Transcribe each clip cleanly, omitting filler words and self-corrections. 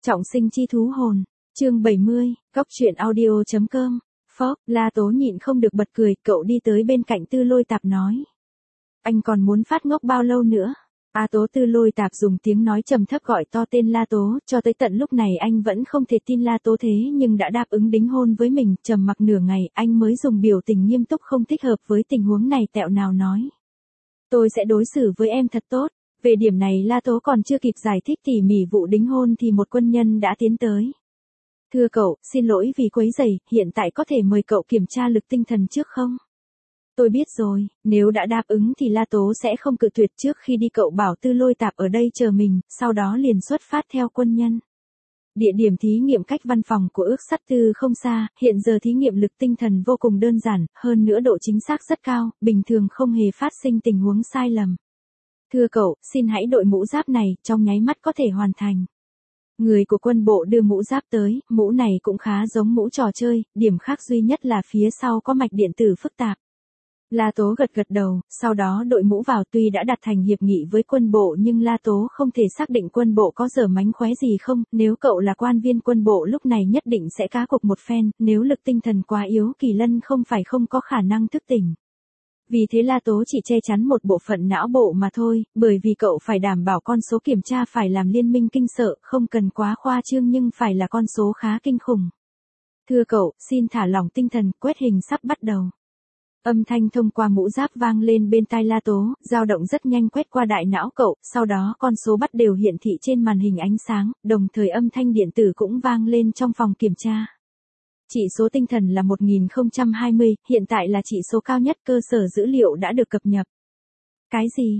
Trọng sinh chi thú hồn, chương 70, góc truyện audio.com, Phóc, La Tố nhịn không được bật cười, cậu đi tới bên cạnh Tư Lôi Tạp nói. Anh còn muốn phát ngốc bao lâu nữa? Tố. Tư Lôi Tạp dùng tiếng nói trầm thấp gọi to tên La Tố, cho tới tận lúc này anh vẫn không thể tin La Tố thế nhưng đã đáp ứng đính hôn với mình, trầm mặc nửa ngày, anh mới dùng biểu tình nghiêm túc không thích hợp với tình huống này tẹo nào nói. Tôi sẽ đối xử với em thật tốt. Về điểm này La Tố còn chưa kịp giải thích tỉ mỉ vụ đính hôn thì một quân nhân đã tiến tới. Thưa cậu, xin lỗi vì quấy rầy, hiện tại có thể mời cậu kiểm tra lực tinh thần trước không? Tôi biết rồi, nếu đã đáp ứng thì La Tố sẽ không cự tuyệt. Trước khi đi cậu bảo Tư Lôi Tạp ở đây chờ mình, sau đó liền xuất phát theo quân nhân. Địa điểm thí nghiệm cách văn phòng của ước sắt tư không xa, hiện giờ thí nghiệm lực tinh thần vô cùng đơn giản, hơn nữa độ chính xác rất cao, bình thường không hề phát sinh tình huống sai lầm. Thưa cậu, xin hãy đội mũ giáp này, trong nháy mắt có thể hoàn thành. Người của quân bộ đưa mũ giáp tới, mũ này cũng khá giống mũ trò chơi, điểm khác duy nhất là phía sau có mạch điện tử phức tạp. La Tố gật gật đầu, sau đó đội mũ vào. Tuy đã đặt thành hiệp nghị với quân bộ nhưng La Tố không thể xác định quân bộ có dở mánh khóe gì không, nếu cậu là quan viên quân bộ lúc này nhất định sẽ cá cược một phen, nếu lực tinh thần quá yếu Kỳ Lân không phải không có khả năng thức tỉnh. Vì thế La Tố chỉ che chắn một bộ phận não bộ mà thôi, bởi vì cậu phải đảm bảo con số kiểm tra phải làm liên minh kinh sợ, không cần quá khoa trương nhưng phải là con số khá kinh khủng. Thưa cậu, xin thả lỏng tinh thần, quét hình sắp bắt đầu. Âm thanh thông qua mũ giáp vang lên bên tai La Tố, dao động rất nhanh quét qua đại não cậu, sau đó con số bắt đều hiển thị trên màn hình ánh sáng, đồng thời âm thanh điện tử cũng vang lên trong phòng kiểm tra. Chỉ số tinh thần là 1020, hiện tại là chỉ số cao nhất, cơ sở dữ liệu đã được cập nhật. Cái gì,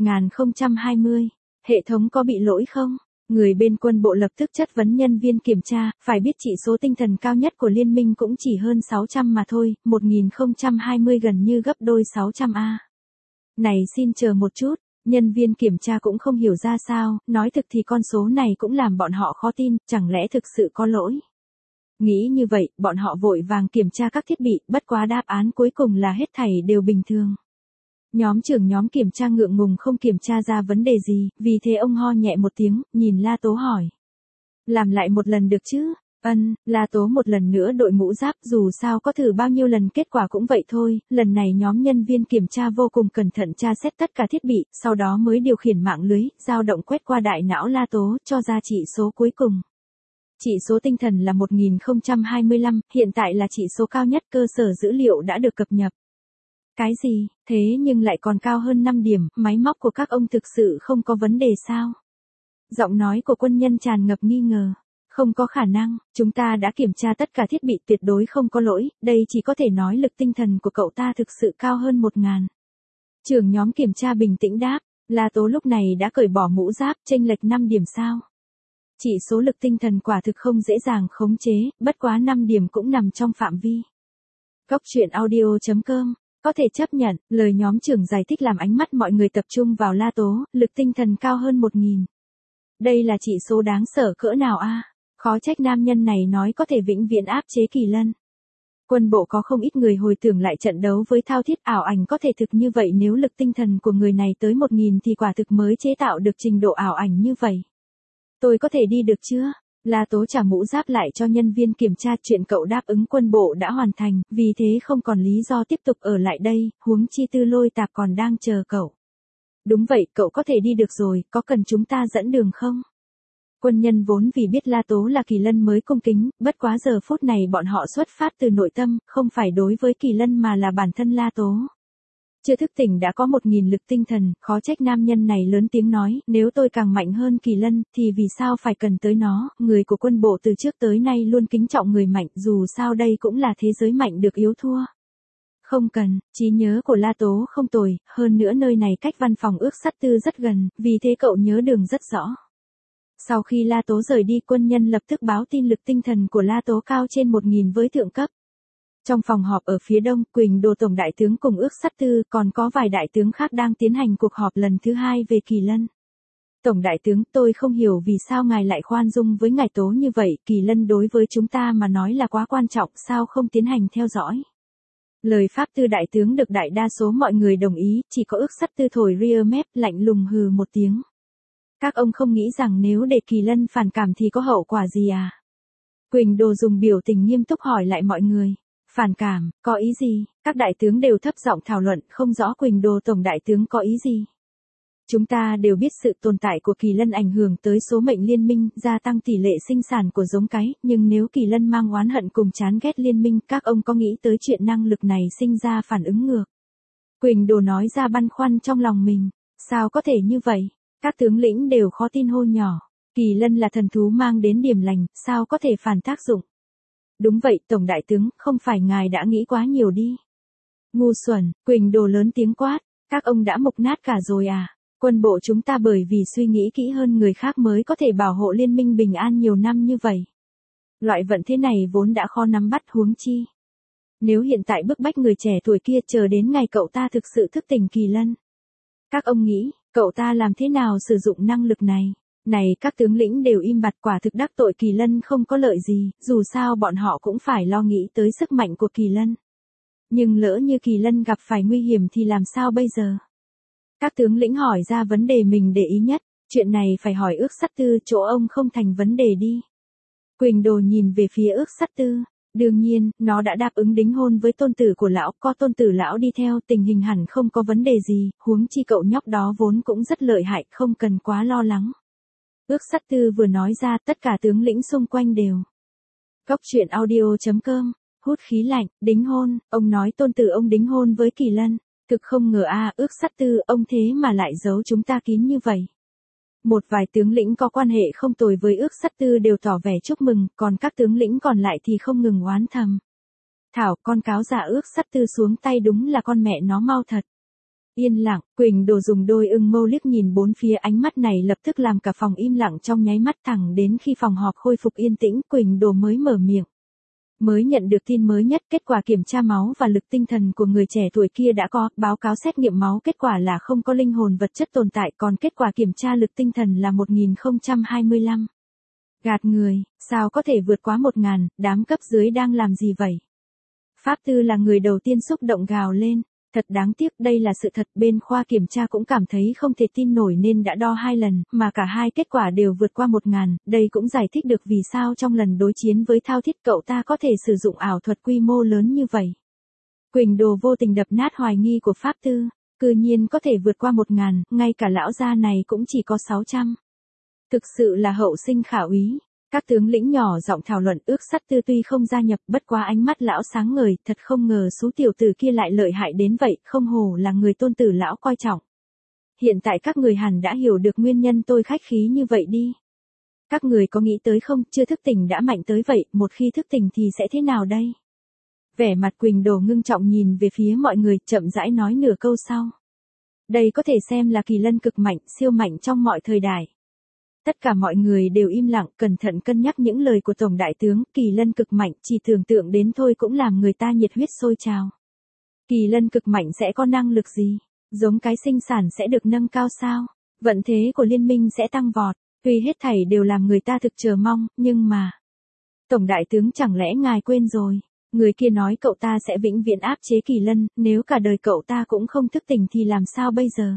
1020? Hệ thống có bị lỗi không? Người bên quân bộ lập tức chất vấn nhân viên kiểm tra, phải biết chỉ số tinh thần cao nhất của liên minh cũng chỉ hơn 600 mà thôi, 1020 gần như gấp đôi 600A. Này xin chờ một chút, nhân viên kiểm tra cũng không hiểu ra sao, nói thực thì con số này cũng làm bọn họ khó tin, chẳng lẽ thực sự có lỗi? Nghĩ như vậy, bọn họ vội vàng kiểm tra các thiết bị, bất quá đáp án cuối cùng là hết thảy đều bình thường. Nhóm trưởng nhóm kiểm tra ngượng ngùng không kiểm tra ra vấn đề gì, vì thế ông ho nhẹ một tiếng, nhìn La Tố hỏi. Làm lại một lần được chứ? La Tố một lần nữa đội mũ giáp, dù sao có thử bao nhiêu lần kết quả cũng vậy thôi, lần này nhóm nhân viên kiểm tra vô cùng cẩn thận tra xét tất cả thiết bị, sau đó mới điều khiển mạng lưới, dao động quét qua đại não La Tố, cho ra chỉ số cuối cùng. Chỉ số tinh thần là 1025, hiện tại là chỉ số cao nhất, cơ sở dữ liệu đã được cập nhật. Cái gì, thế nhưng lại còn cao hơn 5 điểm, máy móc của các ông thực sự không có vấn đề sao? Giọng nói của quân nhân tràn ngập nghi ngờ. Không có khả năng, chúng ta đã kiểm tra tất cả thiết bị tuyệt đối không có lỗi, đây chỉ có thể nói lực tinh thần của cậu ta thực sự cao hơn 1000. Trưởng nhóm kiểm tra bình tĩnh đáp, La Tố lúc này đã cởi bỏ mũ giáp, chênh lệch 5 điểm sao? Chỉ số lực tinh thần quả thực không dễ dàng khống chế, bất quá 5 điểm cũng nằm trong phạm vi. Góc truyện audio.com, có thể chấp nhận, lời nhóm trưởng giải thích làm ánh mắt mọi người tập trung vào La Tố, lực tinh thần cao hơn 1000. Đây là chỉ số đáng sợ cỡ nào a? Khó trách nam nhân này nói có thể vĩnh viễn áp chế Kỳ Lân. Quân bộ có không ít người hồi tưởng lại trận đấu với thao thiết ảo ảnh có thể thực như vậy, nếu lực tinh thần của người này tới 1000 thì quả thực mới chế tạo được trình độ ảo ảnh như vậy. Tôi có thể đi được chưa? La Tố trả mũ giáp lại cho nhân viên kiểm tra, chuyện cậu đáp ứng quân bộ đã hoàn thành, vì thế không còn lý do tiếp tục ở lại đây, huống chi Tư Lôi Tạp còn đang chờ cậu. Đúng vậy, cậu có thể đi được rồi, có cần chúng ta dẫn đường không? Quân nhân vốn vì biết La Tố là Kỳ Lân mới cung kính, bất quá giờ phút này bọn họ xuất phát từ nội tâm, không phải đối với Kỳ Lân mà là bản thân La Tố. Chưa thức tỉnh đã có 1000 lực tinh thần, khó trách nam nhân này lớn tiếng nói, nếu tôi càng mạnh hơn Kỳ Lân, thì vì sao phải cần tới nó, người của quân bộ từ trước tới nay luôn kính trọng người mạnh, dù sao đây cũng là thế giới mạnh được yếu thua. Không cần, trí nhớ của La Tố không tồi, hơn nữa nơi này cách văn phòng ước sắt tư rất gần, vì thế cậu nhớ đường rất rõ. Sau khi La Tố rời đi, quân nhân lập tức báo tin lực tinh thần của La Tố cao trên 1000 với thượng cấp. Trong phòng họp ở phía đông, Quỳnh Đồ Tổng Đại tướng cùng ước sắt tư còn có vài đại tướng khác đang tiến hành cuộc họp lần thứ 2 về Kỳ Lân. Tổng Đại tướng, tôi không hiểu vì sao ngài lại khoan dung với ngài Tố như vậy, Kỳ Lân đối với chúng ta mà nói là quá quan trọng, sao không tiến hành theo dõi. Lời Pháp Tư Đại tướng được đại đa số mọi người đồng ý, chỉ có ước sắt tư thổi ria mép, lạnh lùng hừ một tiếng. Các ông không nghĩ rằng nếu để Kỳ Lân phản cảm thì có hậu quả gì à? Quỳnh Đồ dùng biểu tình nghiêm túc hỏi lại mọi người. Phản cảm, có ý gì? Các đại tướng đều thấp giọng thảo luận, không rõ Quỳnh Đồ tổng đại tướng có ý gì. Chúng ta đều biết sự tồn tại của Kỳ Lân ảnh hưởng tới số mệnh liên minh, gia tăng tỷ lệ sinh sản của giống cái, nhưng nếu Kỳ Lân mang oán hận cùng chán ghét liên minh, các ông có nghĩ tới chuyện năng lực này sinh ra phản ứng ngược? Quỳnh Đồ nói ra băn khoăn trong lòng mình. Sao có thể như vậy? Các tướng lĩnh đều khó tin hô nhỏ. Kỳ Lân là thần thú mang đến điểm lành, sao có thể phản tác dụng? Đúng vậy, tổng đại tướng, không phải ngài đã nghĩ quá nhiều đi. Ngu xuẩn, Quỳnh Đồ lớn tiếng quát. Các ông đã mục nát cả rồi à? Quân bộ chúng ta bởi vì suy nghĩ kỹ hơn người khác mới có thể bảo hộ liên minh bình an nhiều năm như vậy. Loại vận thế này vốn đã khó nắm bắt huống chi. Nếu hiện tại bức bách người trẻ tuổi kia chờ đến ngày cậu ta thực sự thức tỉnh Kỳ Lân. Các ông nghĩ, cậu ta làm thế nào sử dụng năng lực này? Này các tướng lĩnh đều im bặt, quả thực đắc tội Kỳ Lân không có lợi gì, dù sao bọn họ cũng phải lo nghĩ tới sức mạnh của Kỳ Lân. Nhưng lỡ như Kỳ Lân gặp phải nguy hiểm thì làm sao bây giờ? Các tướng lĩnh hỏi ra vấn đề mình để ý nhất, chuyện này phải hỏi ước sắt tư, chỗ ông không thành vấn đề đi. Quỳnh Đồ nhìn về phía ước sắt tư. Đương nhiên, nó đã đáp ứng đính hôn với tôn tử của lão, có tôn tử lão đi theo, tình hình hẳn không có vấn đề gì, huống chi cậu nhóc đó vốn cũng rất lợi hại, không cần quá lo lắng. Ước sắt tư vừa nói ra, tất cả tướng lĩnh xung quanh đều. Góc truyện audio.com, hút khí lạnh, đính hôn, ông nói tôn tử ông đính hôn với Kỳ Lân, thực không ngờ ước sắt tư, ông thế mà lại giấu chúng ta kín như vậy. Một vài tướng lĩnh có quan hệ không tồi với ước sắt tư đều tỏ vẻ chúc mừng, còn các tướng lĩnh còn lại thì không ngừng oán thầm. Thảo, con cáo già ước sắt tư xuống tay đúng là con mẹ nó mau thật. Yên lặng, Quỳnh Đồ dùng đôi ưng mâu liếc nhìn bốn phía, ánh mắt này lập tức làm cả phòng im lặng trong nháy mắt, thẳng đến khi phòng họp khôi phục yên tĩnh, Quỳnh Đồ mới mở miệng. Mới nhận được tin mới nhất, kết quả kiểm tra máu và lực tinh thần của người trẻ tuổi kia đã có, báo cáo xét nghiệm máu kết quả là không có linh hồn vật chất tồn tại, còn kết quả kiểm tra lực tinh thần là 1025. Gạt người, sao có thể vượt quá 1000, đám cấp dưới đang làm gì vậy? Pháp Tư là người đầu tiên xúc động gào lên, thật đáng tiếc, đây là sự thật, bên khoa kiểm tra cũng cảm thấy không thể tin nổi nên đã đo 2 lần, mà cả hai kết quả đều vượt qua 1000, đây cũng giải thích được vì sao trong lần đối chiến với Thao Thiết cậu ta có thể sử dụng ảo thuật quy mô lớn như vậy. Quỳnh Đồ vô tình đập nát hoài nghi của Pháp Tư, cư nhiên có thể vượt qua 1000, ngay cả lão gia này cũng chỉ có 600. Thực sự là hậu sinh khả úy. Các tướng lĩnh nhỏ giọng thảo luận, ước sắt tư tuy không gia nhập, bất quá ánh mắt lão sáng ngời, thật không ngờ số tiểu tử kia lại lợi hại đến vậy, không hổ là người tôn tử lão coi trọng. Hiện tại các người hẳn đã hiểu được nguyên nhân tôi khách khí như vậy đi. Các người có nghĩ tới không, chưa thức tỉnh đã mạnh tới vậy, một khi thức tỉnh thì sẽ thế nào đây? Vẻ mặt Quỳnh Đồ ngưng trọng nhìn về phía mọi người, chậm rãi nói nửa câu sau. Đây có thể xem là Kỳ Lân cực mạnh, siêu mạnh trong mọi thời đại. Tất cả mọi người đều im lặng, cẩn thận cân nhắc những lời của Tổng Đại tướng, Kỳ Lân cực mạnh, chỉ tưởng tượng đến thôi cũng làm người ta nhiệt huyết sôi trào. Kỳ Lân cực mạnh sẽ có năng lực gì? Giống cái sinh sản sẽ được nâng cao sao? Vận thế của liên minh sẽ tăng vọt, tuy hết thảy đều làm người ta thực chờ mong, nhưng mà... Tổng Đại tướng chẳng lẽ ngài quên rồi? Người kia nói cậu ta sẽ vĩnh viễn áp chế Kỳ Lân, nếu cả đời cậu ta cũng không thức tỉnh thì làm sao bây giờ?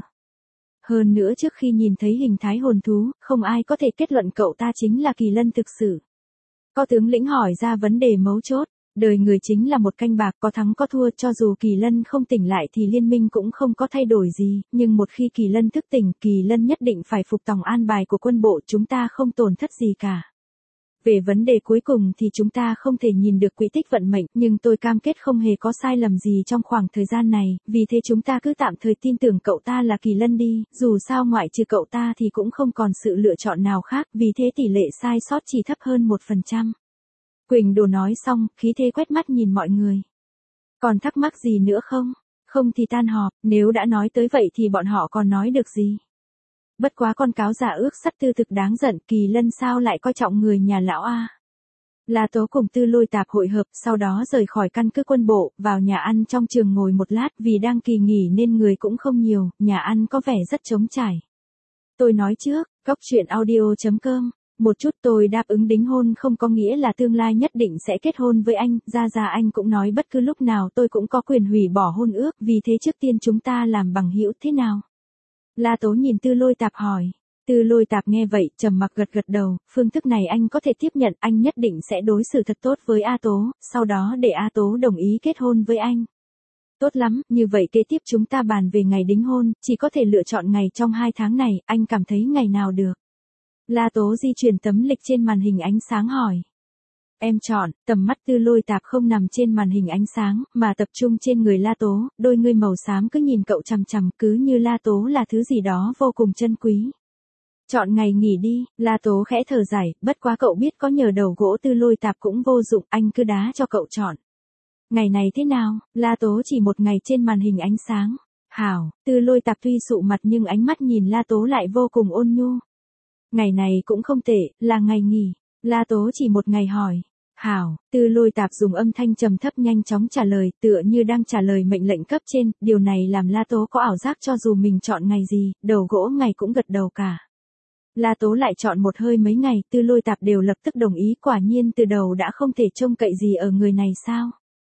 Hơn nữa trước khi nhìn thấy hình thái hồn thú, không ai có thể kết luận cậu ta chính là Kỳ Lân thực sự. Có tướng lĩnh hỏi ra vấn đề mấu chốt, đời người chính là một canh bạc, có thắng có thua, cho dù Kỳ Lân không tỉnh lại thì liên minh cũng không có thay đổi gì, nhưng một khi Kỳ Lân thức tỉnh, Kỳ Lân nhất định phải phục tòng an bài của quân bộ, chúng ta không tổn thất gì cả. Về vấn đề cuối cùng thì chúng ta không thể nhìn được quỹ tích vận mệnh, nhưng tôi cam kết không hề có sai lầm gì trong khoảng thời gian này, vì thế chúng ta cứ tạm thời tin tưởng cậu ta là Kỳ Lân đi, dù sao ngoại trừ cậu ta thì cũng không còn sự lựa chọn nào khác, vì thế tỷ lệ sai sót chỉ thấp hơn 1%. Quỳnh Đồ nói xong, khí thế quét mắt nhìn mọi người. Còn thắc mắc gì nữa không? Không thì tan họp, nếu đã nói tới vậy thì bọn họ còn nói được gì? Bất quá con cáo giả ước sắt tư thực đáng giận, Kỳ Lân sao lại coi trọng người nhà lão a? La Tố cùng Tư Lôi Tạp hội hợp, sau đó rời khỏi căn cứ quân bộ, vào nhà ăn trong trường ngồi một lát, vì đang kỳ nghỉ nên người cũng không nhiều, nhà ăn có vẻ rất trống trải. Tôi nói trước, góc truyện audio.com, một chút tôi đáp ứng đính hôn không có nghĩa là tương lai nhất định sẽ kết hôn với anh, ra anh cũng nói bất cứ lúc nào tôi cũng có quyền hủy bỏ hôn ước, vì thế trước tiên chúng ta làm bằng hữu thế nào? La Tố nhìn Tư Lôi Tạp hỏi. Tư Lôi Tạp nghe vậy, trầm mặc gật gật đầu, phương thức này anh có thể tiếp nhận, anh nhất định sẽ đối xử thật tốt với A Tố, sau đó để A Tố đồng ý kết hôn với anh. Tốt lắm, như vậy kế tiếp chúng ta bàn về ngày đính hôn, chỉ có thể lựa chọn ngày trong 2 tháng này, anh cảm thấy ngày nào được. La Tố di chuyển tấm lịch trên màn hình ánh sáng hỏi. Em chọn, tầm mắt Tư Lôi Tạp không nằm trên màn hình ánh sáng, mà tập trung trên người La Tố, đôi ngươi màu xám cứ nhìn cậu chằm chằm, cứ như La Tố là thứ gì đó vô cùng chân quý. Chọn ngày nghỉ đi, La Tố khẽ thở dài, bất quá cậu biết có nhờ đầu gỗ Tư Lôi Tạp cũng vô dụng, anh cứ đá cho cậu chọn. Ngày này thế nào, La Tố chỉ một ngày trên màn hình ánh sáng. Hảo, Tư Lôi Tạp tuy sụ mặt nhưng ánh mắt nhìn La Tố lại vô cùng ôn nhu. Ngày này cũng không tệ, là ngày nghỉ. La Tố chỉ một ngày hỏi. Hảo, Tư Lôi Tạp dùng âm thanh trầm thấp nhanh chóng trả lời, tựa như đang trả lời mệnh lệnh cấp trên, điều này làm La Tố có ảo giác cho dù mình chọn ngày gì, đầu gỗ ngày cũng gật đầu cả. La Tố lại chọn một hơi mấy ngày, Tư Lôi Tạp đều lập tức đồng ý, quả nhiên từ đầu đã không thể trông cậy gì ở người này sao.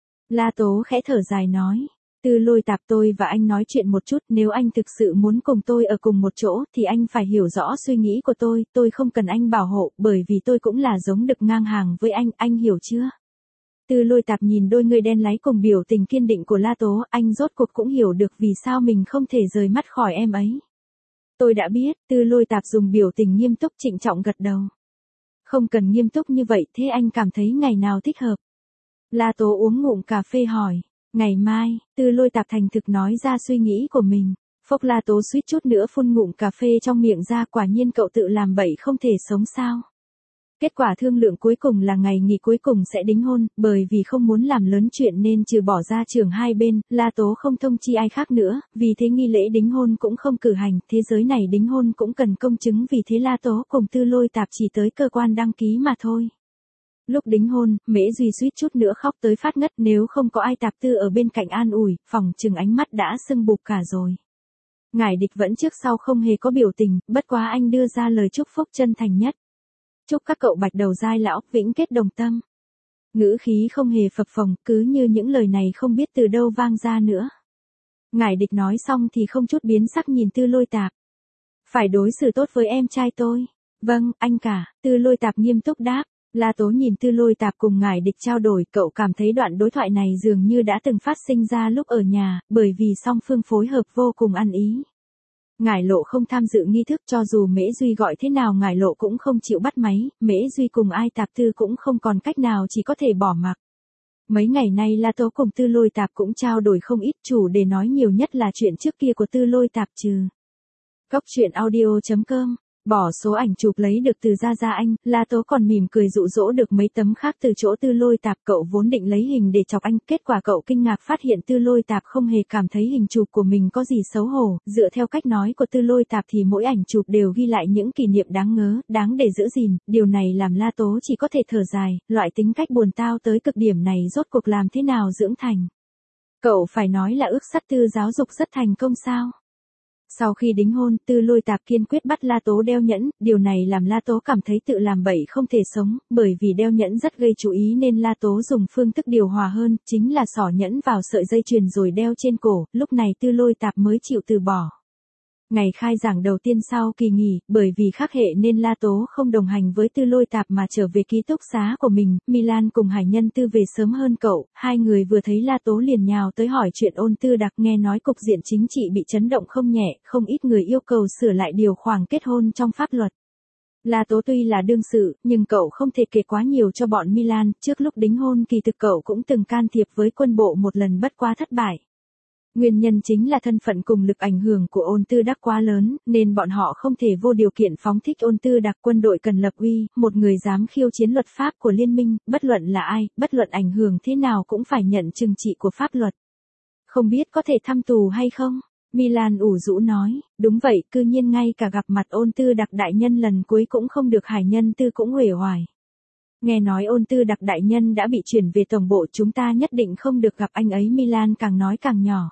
La Tố khẽ thở dài nói. Tư Lôi Tạp, tôi và anh nói chuyện một chút, nếu anh thực sự muốn cùng tôi ở cùng một chỗ, thì anh phải hiểu rõ suy nghĩ của tôi không cần anh bảo hộ, bởi vì tôi cũng là giống đực ngang hàng với anh hiểu chưa? Tư Lôi Tạp nhìn đôi người đen láy cùng biểu tình kiên định của La Tố, anh rốt cuộc cũng hiểu được vì sao mình không thể rời mắt khỏi em ấy. Tôi đã biết, Tư Lôi Tạp dùng biểu tình nghiêm túc trịnh trọng gật đầu. Không cần nghiêm túc như vậy, thế anh cảm thấy ngày nào thích hợp? La Tố uống ngụm cà phê hỏi. Ngày mai, Tư Lôi Tạp thành thực nói ra suy nghĩ của mình. Phốc, La Tố suýt chút nữa phun ngụm cà phê trong miệng ra, quả nhiên cậu tự làm bậy không thể sống sao. Kết quả thương lượng cuối cùng là ngày nghỉ cuối cùng sẽ đính hôn, bởi vì không muốn làm lớn chuyện nên trừ bỏ ra trường hai bên, La Tố không thông chi ai khác nữa, vì thế nghi lễ đính hôn cũng không cử hành, thế giới này đính hôn cũng cần công chứng, vì thế La Tố cùng Tư Lôi Tạp chỉ tới cơ quan đăng ký mà thôi. Lúc đính hôn, Mễ Duy suýt chút nữa khóc tới phát ngất, nếu không có ai Tạp Tư ở bên cạnh an ủi, phỏng chừng ánh mắt đã sưng bụp cả rồi. Ngải Địch vẫn trước sau không hề có biểu tình, bất quá anh đưa ra lời chúc phúc chân thành nhất. Chúc các cậu bạch đầu giai lão, vĩnh kết đồng tâm. Ngữ khí không hề phập phồng, cứ như những lời này không biết từ đâu vang ra nữa. Ngải Địch nói xong thì không chút biến sắc nhìn Tư Lôi Tạp. Phải đối xử tốt với em trai tôi. Vâng, anh cả, Tư Lôi Tạp nghiêm túc đáp. La Tố nhìn Tư Lôi Tạp cùng Ngải Địch trao đổi, cậu cảm thấy đoạn đối thoại này dường như đã từng phát sinh ra lúc ở nhà, bởi vì song phương phối hợp vô cùng ăn ý. Ngải Lộ không tham dự nghi thức, cho dù Mễ Duy gọi thế nào Ngải Lộ cũng không chịu bắt máy, Mễ Duy cùng ai Tạp Tư cũng không còn cách nào, chỉ có thể bỏ mặc. Mấy ngày nay La Tố cùng Tư Lôi Tạp cũng trao đổi không ít, chủ đề nói nhiều nhất là chuyện trước kia của Tư Lôi Tạp trừ. Góc truyện audio.com. Bỏ số ảnh chụp lấy được từ Gia Gia Anh, La Tố còn mỉm cười dụ dỗ được mấy tấm khác từ chỗ Tư Lôi Tạp, cậu vốn định lấy hình để chọc anh, kết quả cậu kinh ngạc phát hiện Tư Lôi Tạp không hề cảm thấy hình chụp của mình có gì xấu hổ, dựa theo cách nói của Tư Lôi Tạp thì mỗi ảnh chụp đều ghi lại những kỷ niệm đáng ngớ, đáng để giữ gìn, điều này làm La Tố chỉ có thể thở dài, loại tính cách buồn tao tới cực điểm này rốt cuộc làm thế nào dưỡng thành. Cậu phải nói là ước sắt Tư giáo dục rất thành công sao? Sau khi đính hôn, Tư Lôi Tạp kiên quyết bắt La Tố đeo nhẫn, điều này làm La Tố cảm thấy tự làm bậy không thể sống, bởi vì đeo nhẫn rất gây chú ý nên La Tố dùng phương thức điều hòa hơn, chính là xỏ nhẫn vào sợi dây chuyền rồi đeo trên cổ, lúc này Tư Lôi Tạp mới chịu từ bỏ. Ngày khai giảng đầu tiên sau kỳ nghỉ, bởi vì khác hệ nên La Tố không đồng hành với Tư Lôi Tạp mà trở về ký túc xá của mình, Milan cùng Hải Nhân Tư về sớm hơn cậu, hai người vừa thấy La Tố liền nhào tới hỏi chuyện Ôn Tư Đặc, nghe nói cục diện chính trị bị chấn động không nhẹ, không ít người yêu cầu sửa lại điều khoản kết hôn trong pháp luật. La Tố tuy là đương sự, nhưng cậu không thể kể quá nhiều cho bọn Milan, trước lúc đính hôn kỳ thực cậu cũng từng can thiệp với quân bộ một lần bất quá thất bại. Nguyên nhân chính là thân phận cùng lực ảnh hưởng của Ôn Tư Đắc quá lớn, nên bọn họ không thể vô điều kiện phóng thích Ôn Tư Đắc. Quân đội cần lập uy, một người dám khiêu chiến luật pháp của liên minh, bất luận là ai, bất luận ảnh hưởng thế nào cũng phải nhận trừng trị của pháp luật. Không biết có thể thăm tù hay không? Milan ủ rũ nói, đúng vậy, cư nhiên ngay cả gặp mặt Ôn Tư Đắc đại nhân lần cuối cũng không được, Hải Nhân Tư cũng uể oải. Nghe nói Ôn Tư Đắc đại nhân đã bị chuyển về tổng bộ, chúng ta nhất định không được gặp anh ấy, Milan càng nói càng nhỏ.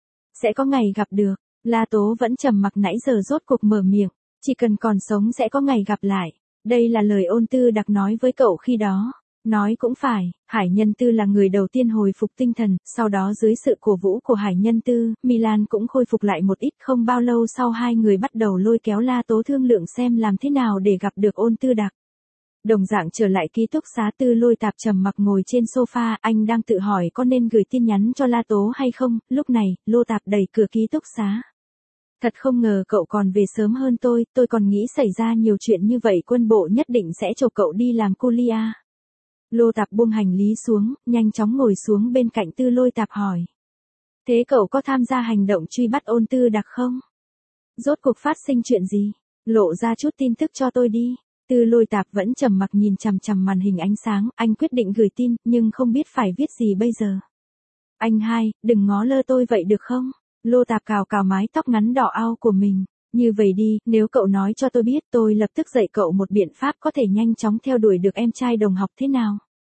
Sẽ có ngày gặp được, La Tố vẫn trầm mặc nãy giờ rốt cuộc mở miệng, chỉ cần còn sống sẽ có ngày gặp lại. Đây là lời Ôn Tư Đặc nói với cậu khi đó. Nói cũng phải, Hải Nhân Tư là người đầu tiên hồi phục tinh thần, sau đó dưới sự cổ vũ của Hải Nhân Tư, Milan cũng khôi phục lại một ít. Không bao lâu sau hai người bắt đầu lôi kéo La Tố thương lượng xem làm thế nào để gặp được Ôn Tư Đặc. Đồng dạng trở lại ký túc xá, Tư Lôi Tạp trầm mặc ngồi trên sofa, anh đang tự hỏi có nên gửi tin nhắn cho La Tố hay không. Lúc này, Lô Tạp đẩy cửa ký túc xá. Thật không ngờ cậu còn về sớm hơn tôi còn nghĩ xảy ra nhiều chuyện như vậy quân bộ nhất định sẽ cho cậu đi làm culia. Lô Tạp buông hành lý xuống, nhanh chóng ngồi xuống bên cạnh Tư Lôi Tạp hỏi. Thế cậu có tham gia hành động truy bắt Ôn Tư Đặc không? Rốt cuộc phát sinh chuyện gì? Lộ ra chút tin tức cho tôi đi. Tư Lôi Tạp vẫn trầm mặc nhìn chằm chằm màn hình ánh sáng, anh quyết định gửi tin, nhưng không biết phải viết gì bây giờ. Anh hai, đừng ngó lơ tôi vậy được không? Lô Tạp cào cào mái tóc ngắn đỏ ao của mình. Như vậy đi, nếu cậu nói cho tôi biết, tôi lập tức dạy cậu một biện pháp có thể nhanh chóng theo đuổi được em trai đồng học thế nào.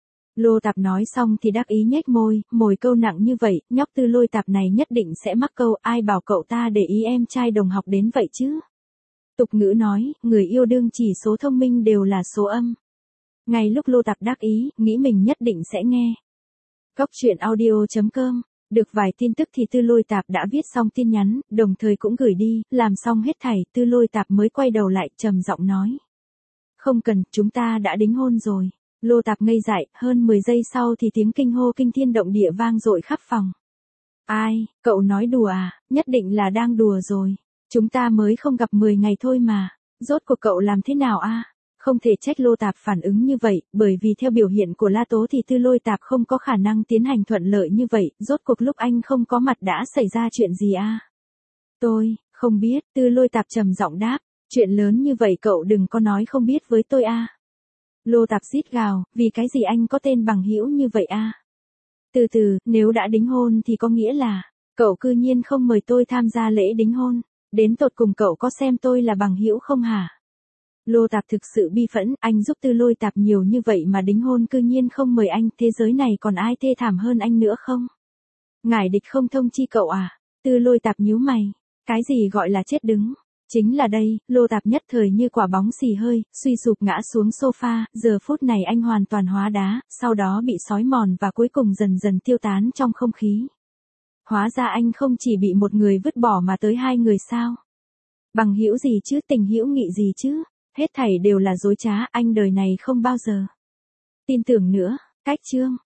Lô Tạp nói xong thì đắc ý nhếch môi, mồi câu nặng như vậy, nhóc Tư Lôi Tạp này nhất định sẽ mắc câu, ai bảo cậu ta để ý em trai đồng học đến vậy chứ. Tục ngữ nói, người yêu đương chỉ số thông minh đều là số âm. Ngay lúc Lô Tạp đắc ý, nghĩ mình nhất định sẽ nghe. Cóc truyện audio.com. Được vài tin tức thì Tư Lôi Tạp đã viết xong tin nhắn, đồng thời cũng gửi đi, làm xong hết thảy, Tư Lôi Tạp mới quay đầu lại, trầm giọng nói. Không cần, chúng ta đã đính hôn rồi. Lô Tạp ngây dại, hơn 10 giây sau thì tiếng kinh hô kinh thiên động địa vang dội khắp phòng. Ai, cậu nói đùa à, nhất định là đang đùa rồi. Chúng ta mới không gặp 10 ngày thôi mà. Rốt cuộc cậu làm thế nào a? Không thể trách Lô Tạp phản ứng như vậy, bởi vì theo biểu hiện của La Tố thì Tư Lôi Tạp không có khả năng tiến hành thuận lợi như vậy, rốt cuộc lúc anh không có mặt đã xảy ra chuyện gì a? Tôi, không biết, Tư Lôi Tạp trầm giọng đáp, chuyện lớn như vậy cậu đừng có nói không biết với tôi a. Lô Tạp rít gào, vì cái gì anh có tên bằng hữu như vậy a? Từ từ, nếu đã đính hôn thì có nghĩa là, cậu cư nhiên không mời tôi tham gia lễ đính hôn, đến tột cùng cậu có xem tôi là bằng hữu không hả? Lô Tạp thực sự bi phẫn, anh giúp Tư Lôi Tạp nhiều như vậy mà đính hôn cư nhiên không mời anh, thế giới này còn ai thê thảm hơn anh nữa không? Ngài địch không thông chi cậu à? Tư Lôi Tạp nhíu mày, cái gì gọi là chết đứng? Chính là đây, Lô Tạp nhất thời như quả bóng xì hơi, suy sụp ngã xuống sofa, giờ phút này anh hoàn toàn hóa đá, sau đó bị xói mòn và cuối cùng dần dần tiêu tán trong không khí. Hóa ra anh không chỉ bị một người vứt bỏ mà tới hai người sao? Bằng hữu gì chứ, tình hữu nghị gì chứ? Hết thảy đều là dối trá, anh đời này không bao giờ tin tưởng nữa. Cách chương